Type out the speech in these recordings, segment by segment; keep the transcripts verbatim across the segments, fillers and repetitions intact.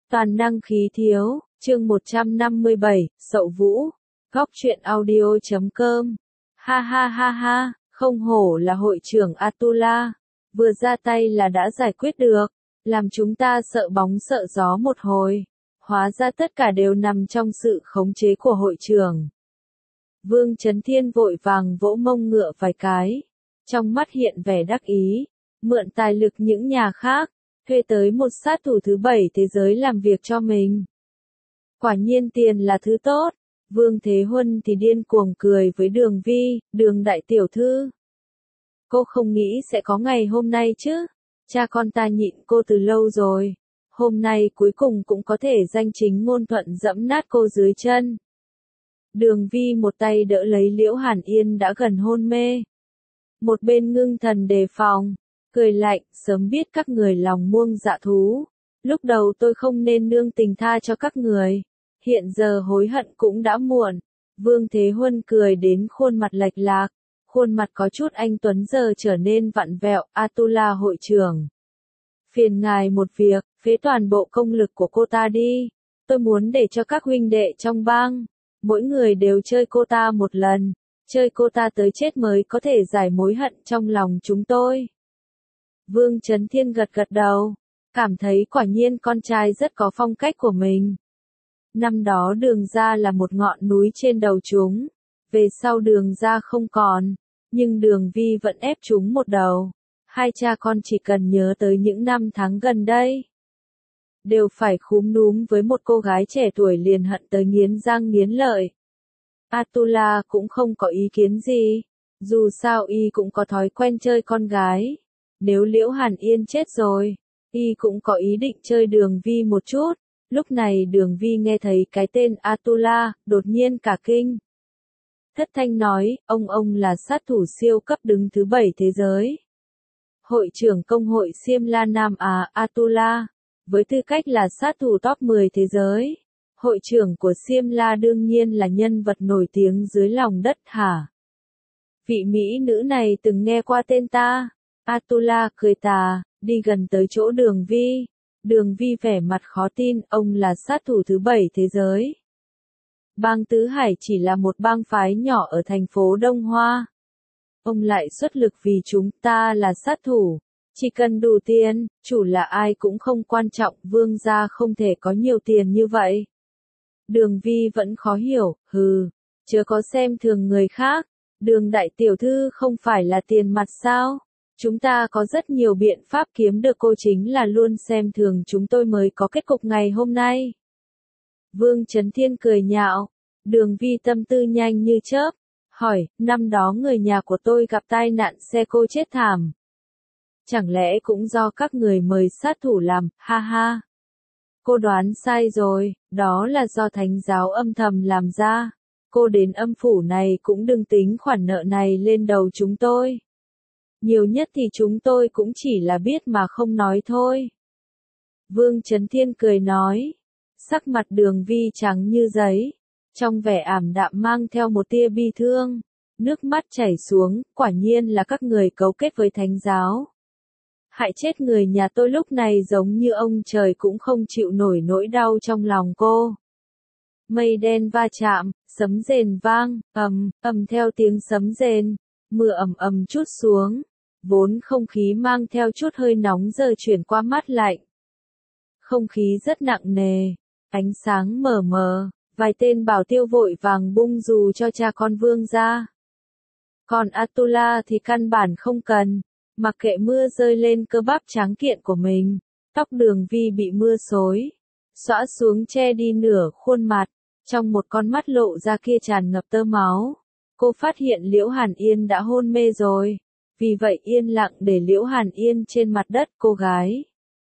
Toàn năng khí thiếu, chương một trăm năm mươi bảy, Sậu Vũ, góc truyện audio chấm com. Ha ha ha ha, không hổ là hội trưởng Atula, vừa ra tay là đã giải quyết được, làm chúng ta sợ bóng sợ gió một hồi. Hóa ra tất cả đều nằm trong sự khống chế của hội trưởng. Vương Chấn Thiên vội vàng vỗ mông ngựa vài cái, trong mắt hiện vẻ đắc ý, mượn tài lực những nhà khác, thuê tới một sát thủ thứ bảy thế giới làm việc cho mình. Quả nhiên tiền là thứ tốt. Vương Thế Huân thì điên cuồng cười với Đường Vi, Đường đại tiểu thư. Cô không nghĩ sẽ có ngày hôm nay chứ, cha con ta nhịn cô từ lâu rồi, hôm nay cuối cùng cũng có thể danh chính ngôn thuận dẫm nát cô dưới chân. Đường Vi một tay đỡ lấy Liễu Hàn Yên đã gần hôn mê. Một bên ngưng thần đề phòng, cười lạnh, sớm biết các người lòng muông dạ thú. Lúc đầu tôi không nên nương tình tha cho các người. Hiện giờ hối hận cũng đã muộn. Vương Thế Huân cười đến khuôn mặt lệch lạc. Khuôn mặt có chút anh tuấn giờ trở nên vặn vẹo. Atula hội trưởng, phiền ngài một việc, phế toàn bộ công lực của cô ta đi. Tôi muốn để cho các huynh đệ trong bang, mỗi người đều chơi cô ta một lần. Chơi cô ta tới chết mới có thể giải mối hận trong lòng chúng tôi. Vương Chấn Thiên gật gật đầu, cảm thấy quả nhiên con trai rất có phong cách của mình. Năm đó Đường gia là một ngọn núi trên đầu chúng, về sau Đường gia không còn, nhưng Đường Vi vẫn ép chúng một đầu. Hai cha con chỉ cần nhớ tới những năm tháng gần đây, đều phải khúm núm với một cô gái trẻ tuổi liền hận tới nghiến răng nghiến lợi. Atula cũng không có ý kiến gì, dù sao y cũng có thói quen chơi con gái. Nếu Liễu Hàn Yên chết rồi, y cũng có ý định chơi Đường Vi một chút. Lúc này Đường Vi nghe thấy cái tên Atula, đột nhiên cả kinh. Thất thanh nói, ông ông là sát thủ siêu cấp đứng thứ bảy thế giới. Hội trưởng công hội Xiêm La Nam Á Atula, với tư cách là sát thủ top mười thế giới. Hội trưởng của Xiêm La đương nhiên là nhân vật nổi tiếng dưới lòng đất hả? Vị mỹ nữ này từng nghe qua tên ta. Atula cười tà, đi gần tới chỗ Đường Vi. Đường Vi vẻ mặt khó tin, ông là sát thủ thứ bảy thế giới. Bang Tứ Hải chỉ là một bang phái nhỏ ở thành phố Đông Hoa. Ông lại xuất lực vì chúng ta là sát thủ. Chỉ cần đủ tiền, chủ là ai cũng không quan trọng, Vương gia không thể có nhiều tiền như vậy. Đường Vi vẫn khó hiểu, hừ, chớ có xem thường người khác. Đường đại tiểu thư không phải là tiền mặt sao? Chúng ta có rất nhiều biện pháp kiếm được, cô chính là luôn xem thường chúng tôi mới có kết cục ngày hôm nay. Vương Chấn Thiên cười nhạo. Đường Vi tâm tư nhanh như chớp, hỏi, năm đó người nhà của tôi gặp tai nạn xe cô chết thảm. Chẳng lẽ cũng do các người mời sát thủ làm, ha ha. Cô đoán sai rồi, đó là do thánh giáo âm thầm làm ra. Cô đến âm phủ này cũng đừng tính khoản nợ này lên đầu chúng tôi. Nhiều nhất thì chúng tôi cũng chỉ là biết mà không nói thôi. Vương Chấn Thiên cười nói. Sắc mặt Đường Vi trắng như giấy, trong vẻ ảm đạm mang theo một tia bi thương. Nước mắt chảy xuống, quả nhiên là các người cấu kết với thánh giáo. Hại chết người nhà tôi, lúc này giống như ông trời cũng không chịu nổi nỗi đau trong lòng cô. Mây đen va chạm, sấm rền vang, ầm, ầm theo tiếng sấm rền, mưa ầm ầm trút xuống. Vốn không khí mang theo chút hơi nóng giờ chuyển qua mát lạnh. Không khí rất nặng nề, ánh sáng mờ mờ, vài tên bảo tiêu vội vàng bung dù cho cha con Vương gia. Còn Atula thì căn bản không cần, mặc kệ mưa rơi lên cơ bắp tráng kiện của mình. Tóc Đường Vi bị mưa xối, xõa xuống che đi nửa khuôn mặt, trong một con mắt lộ ra kia tràn ngập tơ máu. Cô phát hiện Liễu Hàn Yên đã hôn mê rồi. Vì vậy yên lặng để Liễu Hàn Yên trên mặt đất. Cô gái,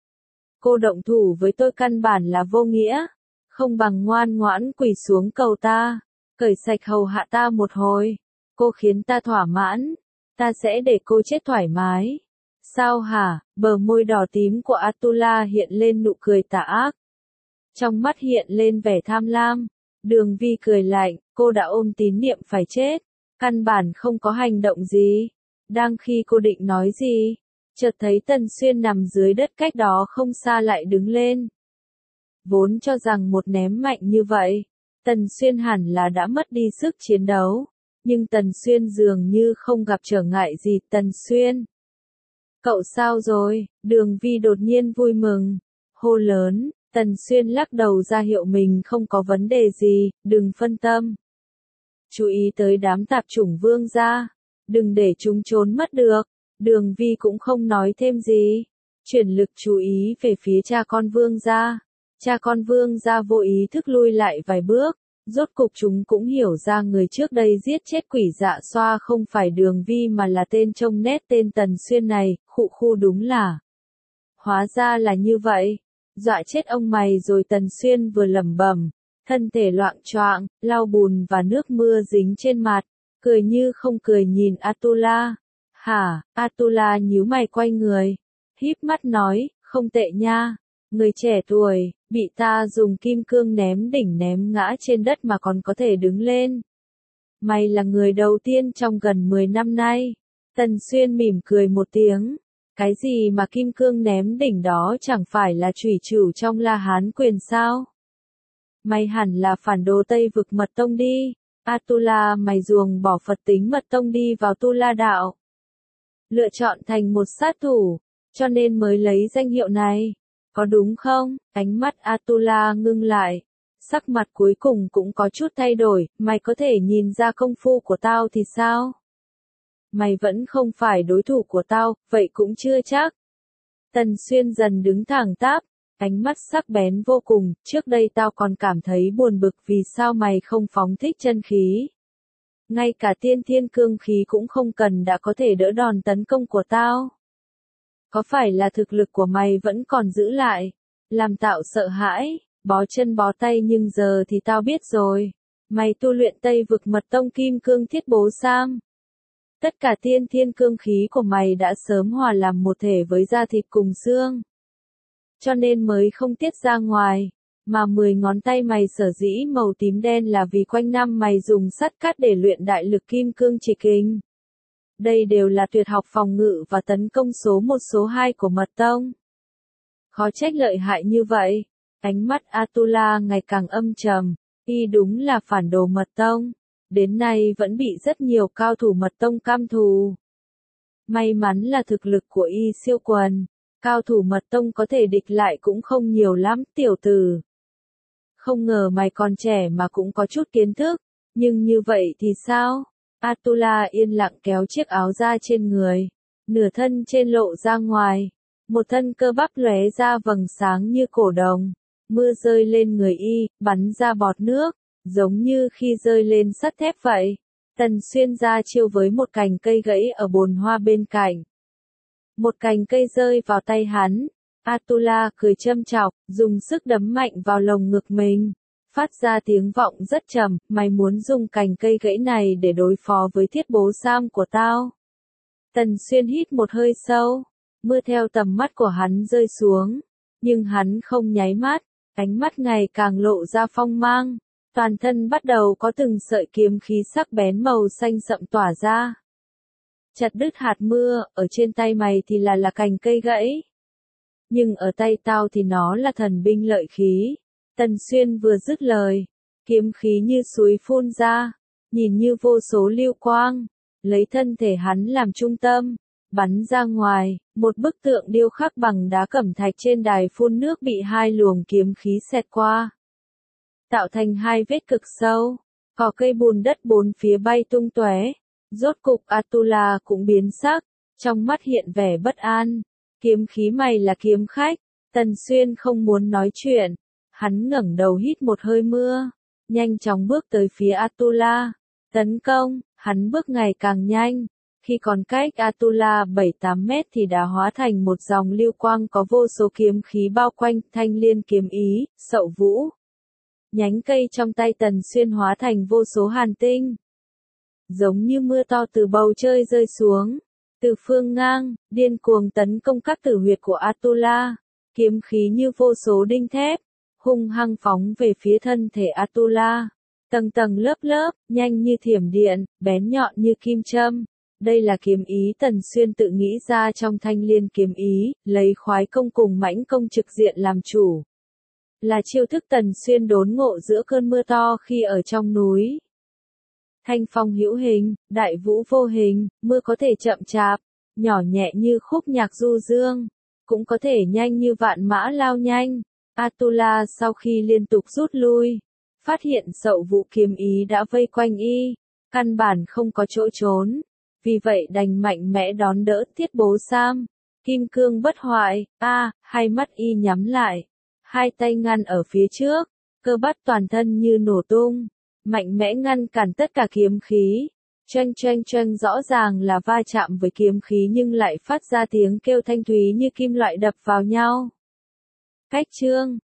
cô động thủ với tôi căn bản là vô nghĩa, không bằng ngoan ngoãn quỳ xuống cầu ta, cởi sạch hầu hạ ta một hồi. Cô khiến ta thỏa mãn, ta sẽ để cô chết thoải mái. Sao hả? Bờ môi đỏ tím của Atula hiện lên nụ cười tà ác, trong mắt hiện lên vẻ tham lam. Đường Vi cười lạnh, cô đã ôm tín niệm phải chết, căn bản không có hành động gì. Đang khi cô định nói gì, chợt thấy Tần Xuyên nằm dưới đất cách đó không xa lại đứng lên. Vốn cho rằng một ném mạnh như vậy, Tần Xuyên hẳn là đã mất đi sức chiến đấu. Nhưng Tần Xuyên dường như không gặp trở ngại gì. Tần Xuyên, cậu sao rồi? Đường Vi đột nhiên vui mừng, hô lớn. Tần Xuyên lắc đầu ra hiệu mình không có vấn đề gì, đừng phân tâm. Chú ý tới đám tạp chủng Vương gia, đừng để chúng trốn mất được. Đường Vi cũng không nói thêm gì, chuyển lực chú ý về phía cha con Vương gia. Cha con Vương gia vô ý thức lui lại vài bước, rốt cục chúng cũng hiểu ra người trước đây giết chết quỷ dạ xoa không phải Đường Vi mà là tên trông nét tên Tần Xuyên này, khụ khu đúng là. Hóa ra là như vậy, dọa chết ông mày rồi. Tần Xuyên vừa lẩm bẩm, thân thể loạng choạng, lau bùn và nước mưa dính trên mặt, cười như không cười nhìn Atula. Hả? Atula nhíu mày quay người, híp mắt nói, không tệ nha, người trẻ tuổi, bị ta dùng kim cương ném đỉnh ném ngã trên đất mà còn có thể đứng lên. Mày là người đầu tiên trong gần mười năm nay. Tần Xuyên mỉm cười một tiếng. Cái gì mà kim cương ném đỉnh đó chẳng phải là chủy chửu trong La Hán quyền sao? Mày hẳn là phản đồ Tây vực mật tông đi. Atula mày ruồng bỏ Phật tính mật tông đi vào Tu La đạo. Lựa chọn thành một sát thủ, cho nên mới lấy danh hiệu này. Có đúng không? Ánh mắt Atula ngưng lại. Sắc mặt cuối cùng cũng có chút thay đổi. Mày có thể nhìn ra công phu của tao thì sao? Mày vẫn không phải đối thủ của tao, vậy cũng chưa chắc. Tần Xuyên dần đứng thẳng tắp, ánh mắt sắc bén vô cùng. Trước đây tao còn cảm thấy buồn bực vì sao mày không phóng thích chân khí. Ngay cả tiên thiên cương khí cũng không cần đã có thể đỡ đòn tấn công của tao. Có phải là thực lực của mày vẫn còn giữ lại, làm tạo sợ hãi, bó chân bó tay, nhưng giờ thì tao biết rồi. Mày tu luyện Tây vực mật tông kim cương thiết bố sam. Tất cả tiên thiên cương khí của mày đã sớm hòa làm một thể với da thịt cùng xương. Cho nên mới không tiết ra ngoài, mà mười ngón tay mày sở dĩ màu tím đen là vì quanh năm mày dùng sắt cát để luyện đại lực kim cương chỉ kình. Đây đều là tuyệt học phòng ngự và tấn công số một số hai của mật tông. Khó trách lợi hại như vậy. Ánh mắt Atula ngày càng âm trầm, y đúng là phản đồ mật tông. Đến nay vẫn bị rất nhiều cao thủ mật tông căm thù. May mắn là thực lực của y siêu quần, cao thủ mật tông có thể địch lại cũng không nhiều lắm. Tiểu tử, không ngờ mày còn trẻ mà cũng có chút kiến thức, nhưng như vậy thì sao? Atula yên lặng kéo chiếc áo ra trên người, nửa thân trên lộ ra ngoài, một thân cơ bắp lóe ra vầng sáng như cổ đồng. Mưa rơi lên người y, bắn ra bọt nước, giống như khi rơi lên sắt thép vậy. Tần Xuyên ra chiêu với một cành cây gãy ở bồn hoa bên cạnh. Một cành cây rơi vào tay hắn. Atula cười châm chọc, dùng sức đấm mạnh vào lồng ngực mình, phát ra tiếng vọng rất trầm. Mày muốn dùng cành cây gãy này để đối phó với thiết bố sam của tao? Tần Xuyên hít một hơi sâu, mưa theo tầm mắt của hắn rơi xuống, nhưng hắn không nháy mắt, ánh mắt ngày càng lộ ra phong mang. Toàn thân bắt đầu có từng sợi kiếm khí sắc bén màu xanh sậm tỏa ra. Chặt đứt hạt mưa, ở trên tay mày thì là là cành cây gãy. Nhưng ở tay tao thì nó là thần binh lợi khí. Tần Xuyên vừa dứt lời, kiếm khí như suối phun ra, nhìn như vô số lưu quang, lấy thân thể hắn làm trung tâm, bắn ra ngoài. Một bức tượng điêu khắc bằng đá cẩm thạch trên đài phun nước bị hai luồng kiếm khí xẹt qua, tạo thành hai vết cực sâu, cỏ cây bùn đất bốn phía bay tung tóe. Rốt cục Atula cũng biến sắc, trong mắt hiện vẻ bất an. Kiếm khí mày là kiếm khách. Tần Xuyên không muốn nói chuyện, hắn ngẩng đầu hít một hơi mưa, nhanh chóng bước tới phía Atula, tấn công. Hắn bước ngày càng nhanh, khi còn cách Atula bảy tám mét thì đã hóa thành một dòng lưu quang có vô số kiếm khí bao quanh. Thanh liên kiếm ý, Sậu Vũ. Nhánh cây trong tay Tần Xuyên hóa thành vô số hàn tinh, giống như mưa to từ bầu trời rơi xuống, từ phương ngang, điên cuồng tấn công các tử huyệt của Atula. Kiếm khí như vô số đinh thép, hung hăng phóng về phía thân thể Atula, tầng tầng lớp lớp, nhanh như thiểm điện, bén nhọn như kim châm. Đây là kiếm ý Tần Xuyên tự nghĩ ra trong thanh liên kiếm ý, lấy khoái công cùng mãnh công trực diện làm chủ. là chiêu thức Tần Xuyên đốn ngộ giữa cơn mưa to khi ở trong núi. Thanh phong hữu hình, đại vũ vô hình, mưa có thể chậm chạp, nhỏ nhẹ như khúc nhạc du dương, cũng có thể nhanh như vạn mã lao nhanh. Atula sau khi liên tục rút lui, phát hiện Sậu Vũ kiếm ý đã vây quanh y, căn bản không có chỗ trốn, vì vậy đành mạnh mẽ đón đỡ Tiết Bố Sam. Kim cương bất hoại, a, à, hai mắt y nhắm lại, hai tay ngăn ở phía trước, cơ bắp toàn thân như nổ tung, mạnh mẽ ngăn cản tất cả kiếm khí. Choanh choanh choanh rõ ràng là va chạm với kiếm khí nhưng lại phát ra tiếng kêu thanh thúy như kim loại đập vào nhau. Cách chương